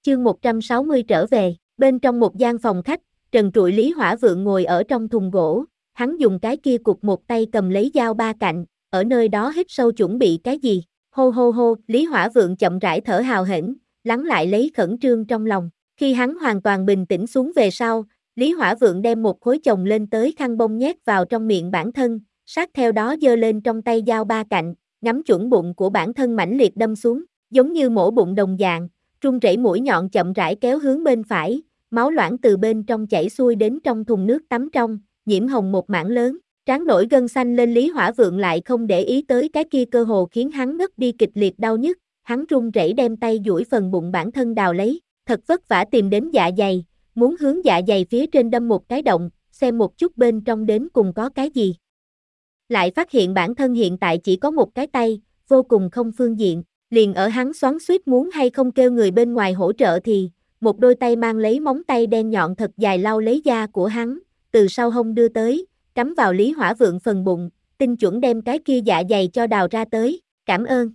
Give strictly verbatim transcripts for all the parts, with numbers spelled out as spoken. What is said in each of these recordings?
Chương một trăm sáu mươi trở về, bên trong một gian phòng khách, trần trụi Lý Hỏa Vượng ngồi ở trong thùng gỗ, hắn dùng cái kia cục một tay cầm lấy dao ba cạnh, ở nơi đó hít sâu chuẩn bị cái gì, hô hô hô, Lý Hỏa Vượng chậm rãi thở hào hển, lắng lại lấy khẩn trương trong lòng, khi hắn hoàn toàn bình tĩnh xuống về sau, Lý Hỏa Vượng đem một khối chồng lên tới khăn bông nhét vào trong miệng bản thân, sát theo đó giơ lên trong tay dao ba cạnh, ngắm chuẩn bụng của bản thân mãnh liệt đâm xuống, giống như mổ bụng đồng dạng, rung rẩy mũi nhọn chậm rãi kéo hướng bên phải, máu loãng từ bên trong chảy xuôi đến trong thùng nước tắm trong, nhiễm hồng một mảng lớn, trán nổi gân xanh lên. Lý Hỏa Vượng lại không để ý tới cái kia cơ hồ khiến hắn ngất đi kịch liệt đau nhức, hắn run rẩy đem tay duỗi phần bụng bản thân đào lấy, thật vất vả tìm đến dạ dày, muốn hướng dạ dày phía trên đâm một cái động, xem một chút bên trong đến cùng có cái gì. Lại phát hiện bản thân hiện tại chỉ có một cái tay, vô cùng không phương diện, liền ở hắn xoắn xuýt muốn hay không kêu người bên ngoài hỗ trợ thì, một đôi tay mang lấy móng tay đen nhọn thật dài lau lấy da của hắn, từ sau hông đưa tới, cắm vào Lý Hỏa Vượng phần bụng, tinh chuẩn đem cái kia dạ dày cho đào ra tới, cảm ơn.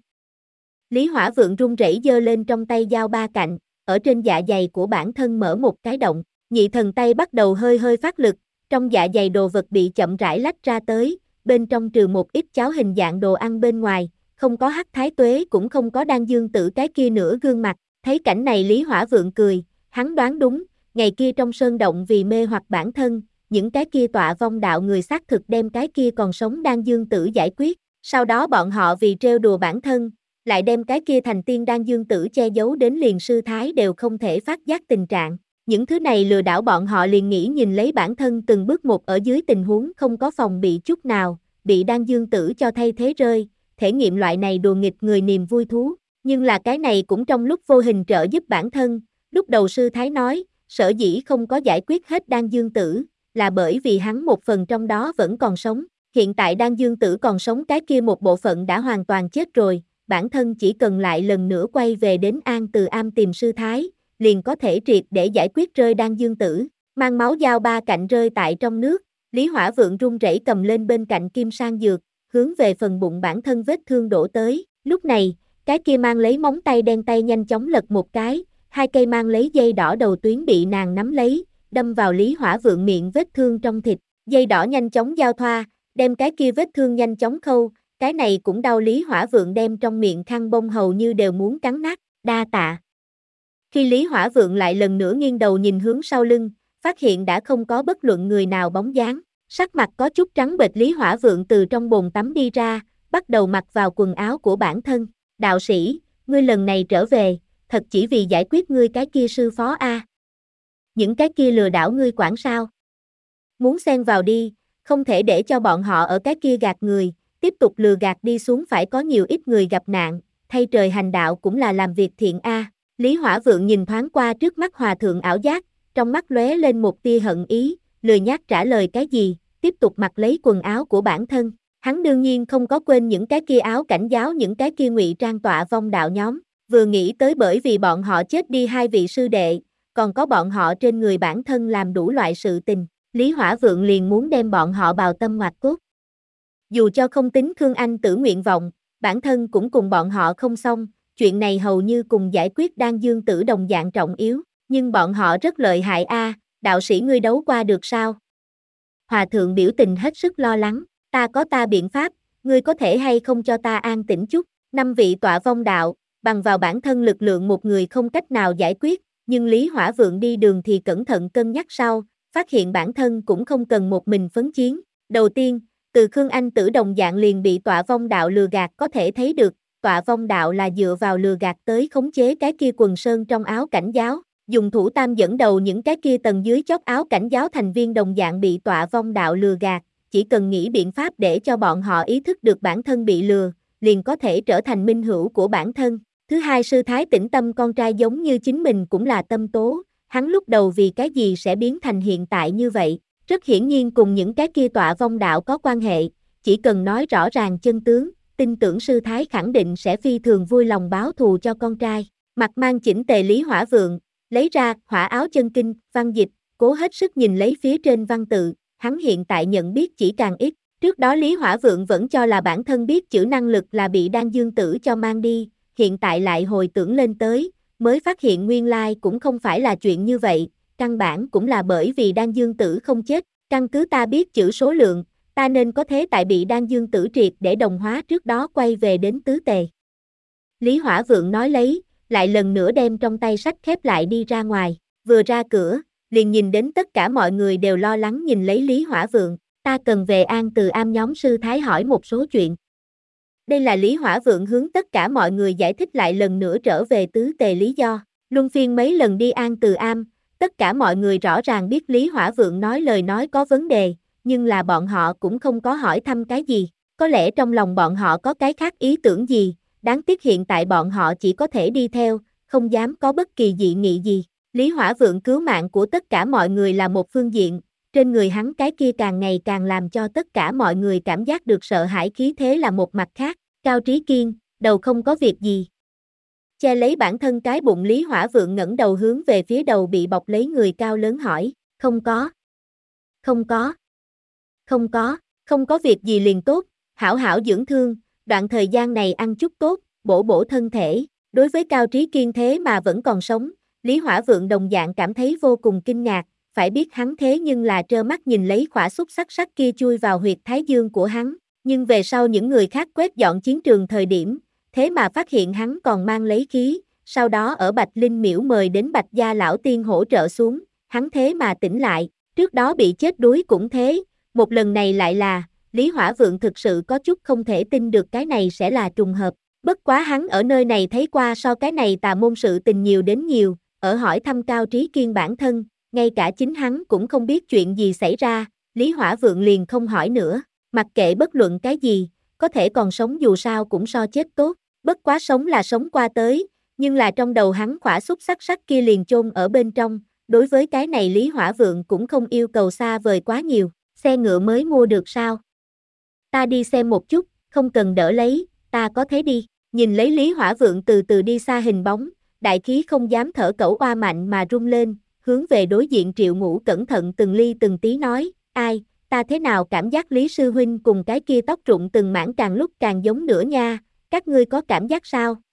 Lý Hỏa Vượng run rẩy giơ lên trong tay dao ba cạnh, ở trên dạ dày của bản thân mở một cái động, nhị thần tay bắt đầu hơi hơi phát lực, trong dạ dày đồ vật bị chậm rãi lách ra tới, bên trong trừ một ít cháo hình dạng đồ ăn bên ngoài, không có hắc thái tuế cũng không có đan dương tử cái kia nửa gương mặt, thấy cảnh này Lý Hỏa Vượng cười, hắn đoán đúng, ngày kia trong sơn động vì mê hoặc bản thân, những cái kia tọa vong đạo người xác thực đem cái kia còn sống đan dương tử giải quyết, sau đó bọn họ vì trêu đùa bản thân, lại đem cái kia thành tiên đan dương tử che giấu đến liền sư thái đều không thể phát giác tình trạng. Những thứ này lừa đảo bọn họ liền nghĩ nhìn lấy bản thân từng bước một ở dưới tình huống không có phòng bị chút nào, bị đan dương tử cho thay thế rơi, thể nghiệm loại này đùa nghịch người niềm vui thú, nhưng là cái này cũng trong lúc vô hình trợ giúp bản thân, lúc đầu sư thái nói, sở dĩ không có giải quyết hết đan dương tử, là bởi vì hắn một phần trong đó vẫn còn sống, hiện tại đan dương tử còn sống cái kia một bộ phận đã hoàn toàn chết rồi, bản thân chỉ cần lại lần nữa quay về đến An Từ Am tìm sư thái, liền có thể triệt để giải quyết rơi đan dương tử, mang máu dao ba cạnh rơi tại trong nước, Lý Hỏa Vượng run rẩy cầm lên bên cạnh kim sang dược, hướng về phần bụng bản thân vết thương đổ tới, lúc này, cái kia mang lấy móng tay đen tay nhanh chóng lật một cái, hai cây mang lấy dây đỏ đầu tuyến bị nàng nắm lấy, đâm vào Lý Hỏa Vượng miệng vết thương trong thịt, dây đỏ nhanh chóng giao thoa, đem cái kia vết thương nhanh chóng khâu, cái này cũng đau. Lý Hỏa Vượng đem trong miệng khăn bông hầu như đều muốn cắn nát, đa tạ. Khi Lý Hỏa Vượng lại lần nữa nghiêng đầu nhìn hướng sau lưng, phát hiện đã không có bất luận người nào bóng dáng, sắc mặt có chút trắng bệch Lý Hỏa Vượng từ trong bồn tắm đi ra, bắt đầu mặc vào quần áo của bản thân, đạo sĩ, ngươi lần này trở về, thật chỉ vì giải quyết ngươi cái kia sư phó a? À? Những cái kia lừa đảo ngươi quản sao? Muốn xen vào đi, không thể để cho bọn họ ở cái kia gạt người, tiếp tục lừa gạt đi xuống phải có nhiều ít người gặp nạn, thay trời hành đạo cũng là làm việc thiện a. À. Lý Hỏa Vượng nhìn thoáng qua trước mắt hòa thượng ảo giác, trong mắt lóe lên một tia hận ý, lười nhác trả lời cái gì, tiếp tục mặc lấy quần áo của bản thân. Hắn đương nhiên không có quên những cái kia áo cảnh giáo, những cái kia ngụy trang tọa vong đạo nhóm, vừa nghĩ tới bởi vì bọn họ chết đi hai vị sư đệ, còn có bọn họ trên người bản thân làm đủ loại sự tình, Lý Hỏa Vượng liền muốn đem bọn họ bào tâm ngoặt cốt. Dù cho không tính Khương Anh Tử nguyện vọng, bản thân cũng cùng bọn họ không xong, chuyện này hầu như cùng giải quyết đan dương tử đồng dạng trọng yếu, nhưng bọn họ rất lợi hại a, à, đạo sĩ ngươi đấu qua được sao? Hòa thượng biểu tình hết sức lo lắng, ta có ta biện pháp, ngươi có thể hay không cho ta an tĩnh chút, năm vị tọa vong đạo, bằng vào bản thân lực lượng một người không cách nào giải quyết, nhưng Lý Hỏa Vượng đi đường thì cẩn thận cân nhắc sau, phát hiện bản thân cũng không cần một mình phấn chiến. Đầu tiên, từ Khương Anh Tử đồng dạng liền bị tọa vong đạo lừa gạt có thể thấy được, tọa vong đạo là dựa vào lừa gạt tới khống chế cái kia quần sơn trong áo cảnh giáo, dùng thủ tam dẫn đầu những cái kia tầng dưới chót áo cảnh giáo thành viên đồng dạng bị tọa vong đạo lừa gạt, chỉ cần nghĩ biện pháp để cho bọn họ ý thức được bản thân bị lừa, liền có thể trở thành minh hữu của bản thân. Thứ hai, sư thái tĩnh tâm con trai giống như chính mình cũng là tâm tố, hắn lúc đầu vì cái gì sẽ biến thành hiện tại như vậy, rất hiển nhiên cùng những cái kia tọa vong đạo có quan hệ, chỉ cần nói rõ ràng chân tướng, tin tưởng sư thái khẳng định sẽ phi thường vui lòng báo thù cho con trai. Mặt mang chỉnh tề Lý Hỏa Vượng, lấy ra hỏa áo chân kinh, văn dịch, cố hết sức nhìn lấy phía trên văn tự, hắn hiện tại nhận biết chỉ càng ít, trước đó Lý Hỏa Vượng vẫn cho là bản thân biết chữ năng lực là bị đan dương tử cho mang đi, hiện tại lại hồi tưởng lên tới, mới phát hiện nguyên lai cũng không phải là chuyện như vậy, căn bản cũng là bởi vì Đan Dương Tử không chết, căn cứ ta biết chữ số lượng, ta nên có thế tại bị Đan Dương Tử triệt để đồng hóa trước đó quay về đến tứ tề. Lý Hỏa Vượng nói lấy, lại lần nữa đem trong tay sách khép lại đi ra ngoài, vừa ra cửa, liền nhìn đến tất cả mọi người đều lo lắng nhìn lấy Lý Hỏa Vượng, ta cần về An Từ Am nhóm sư thái hỏi một số chuyện. Đây là Lý Hỏa Vượng hướng tất cả mọi người giải thích lại lần nữa trở về tứ tề lý do, luân phiên mấy lần đi An Từ Am, tất cả mọi người rõ ràng biết Lý Hỏa Vượng nói lời nói có vấn đề, nhưng là bọn họ cũng không có hỏi thăm cái gì, có lẽ trong lòng bọn họ có cái khác ý tưởng gì, đáng tiếc hiện tại bọn họ chỉ có thể đi theo, không dám có bất kỳ dị nghị gì. Lý Hỏa Vượng cứu mạng của tất cả mọi người là một phương diện, trên người hắn cái kia càng ngày càng làm cho tất cả mọi người cảm giác được sợ hãi khí thế là một mặt khác. Cao Trí Kiên, đầu không có việc gì. Che lấy bản thân cái bụng Lý Hỏa Vượng ngẩng đầu hướng về phía đầu bị bọc lấy người cao lớn hỏi, không có. Không có. Không có, không có việc gì liền tốt, hảo hảo dưỡng thương, đoạn thời gian này ăn chút tốt, bổ bổ thân thể. Đối với Cao Trí Kiên thế mà vẫn còn sống, Lý Hỏa Vượng đồng dạng cảm thấy vô cùng kinh ngạc, phải biết hắn thế nhưng là trơ mắt nhìn lấy khỏa xúc sắc sắc kia chui vào huyệt thái dương của hắn, nhưng về sau những người khác quét dọn chiến trường thời điểm, thế mà phát hiện hắn còn mang lấy khí, sau đó ở Bạch Linh miễu mời đến Bạch gia lão tiên hỗ trợ xuống, hắn thế mà tỉnh lại, trước đó bị chết đuối cũng thế, một lần này lại là, Lý Hỏa Vượng thực sự có chút không thể tin được cái này sẽ là trùng hợp, bất quá hắn ở nơi này thấy qua so cái này tà môn sự tình nhiều đến nhiều, ở hỏi thăm Cao Trí Kiên bản thân, ngay cả chính hắn cũng không biết chuyện gì xảy ra, Lý Hỏa Vượng liền không hỏi nữa, mặc kệ bất luận cái gì, có thể còn sống dù sao cũng so chết tốt, bất quá sống là sống qua tới, nhưng là trong đầu hắn khỏa xúc sắc sắc kia liền chôn ở bên trong, đối với cái này Lý Hỏa Vượng cũng không yêu cầu xa vời quá nhiều, xe ngựa mới mua được sao? Ta đi xem một chút, không cần đỡ lấy, ta có thế đi, nhìn lấy Lý Hỏa Vượng từ từ đi xa hình bóng, đại khí không dám thở cẩu oa mạnh mà rung lên, hướng về đối diện Triệu Ngũ cẩn thận từng ly từng tí nói, ai, ta thế nào cảm giác Lý Sư Huynh cùng cái kia tóc rụng từng mảng càng lúc càng giống nữa nha, các ngươi có cảm giác sao?